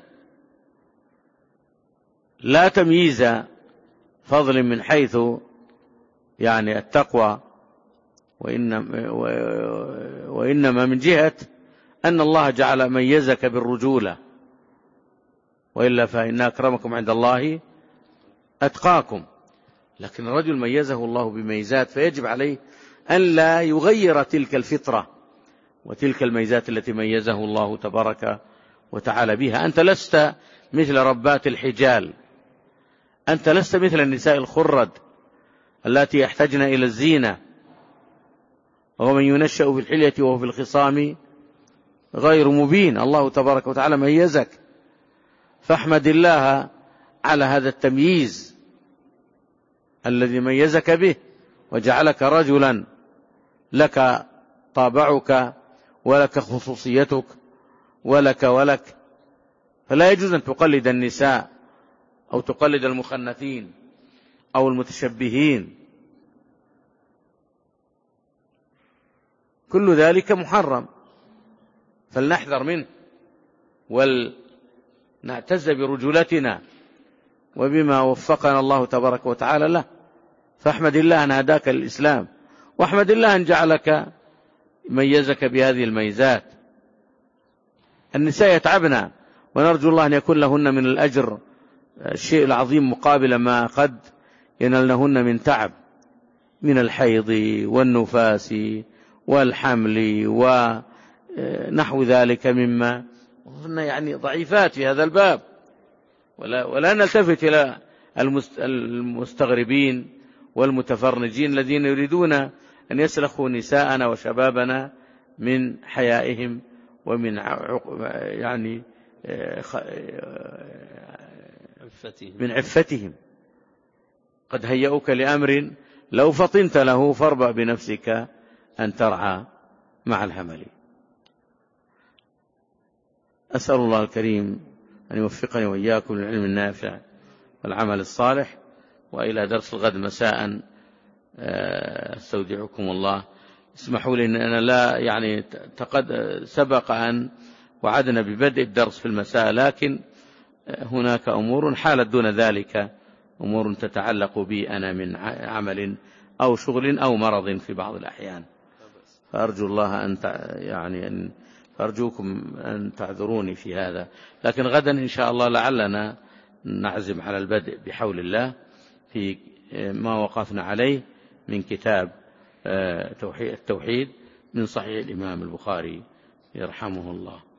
لا تمييز فضل من حيث يعني التقوى، وإنما, وإنما من جهة أن الله جعل ميزك بالرجولة، وإلا فإن أكرمكم عند الله أتقاكم. لكن الرجل ميزه الله بميزات، فيجب عليه أن لا يغير تلك الفطرة وتلك الميزات التي ميزه الله تبارك وتعالى بها. أنت لست مثل ربات الحجال، أنت لست مثل النساء الخرد التي يحتاجن إلى الزينة، ومن ينشأ في الحلية وهو في الخصام غير مبين. الله تبارك وتعالى ميزك، فاحمد الله على هذا التمييز الذي ميزك به وجعلك رجلا لك طابعك ولك خصوصيتك ولك ولك. فلا يجوز أن تقلد النساء أو تقلد المخنثين أو المتشبهين، كل ذلك محرم، فلنحذر منه ولنعتز برجولتنا وبما وفقنا الله تبارك وتعالى له. فاحمد الله أن هداك الإسلام، واحمد الله أن جعلك ميزك بهذه الميزات. النساء يتعبنا، ونرجو الله أن يكون لهن من الأجر الشيء العظيم مقابل ما قد ينالهن من تعب، من الحيض والنفاس والحمل ونحو ذلك مما هن يعني ضعيفات في هذا الباب. ولا, ولا نلتفت إلى المستغربين والمتفرنجين الذين يريدون أن يسلخوا نساءنا وشبابنا من حيائهم ومن يعني من عفتهم. قد هيئوك لأمر لو فطنت له فاربع بنفسك أن ترعى مع الهمل. أسأل الله الكريم أن يوفقني وإياكم للعلم النافع والعمل الصالح. وإلى درس الغد مساء استودعكم الله. اسمحوا لي أن أنا لا يعني تقد سبق أن وعدنا ببدء الدرس في المساء، لكن هناك أمور حالت دون ذلك، أمور تتعلق بي أنا من عمل أو شغل أو مرض في بعض الأحيان، فأرجو الله أن يعني أن فأرجوكم أن تعذروني في هذا. لكن غدا إن شاء الله لعلنا نعزم على البدء بحول الله في ما وقفنا عليه من كتاب التوحيد من صحيح الإمام البخاري يرحمه الله.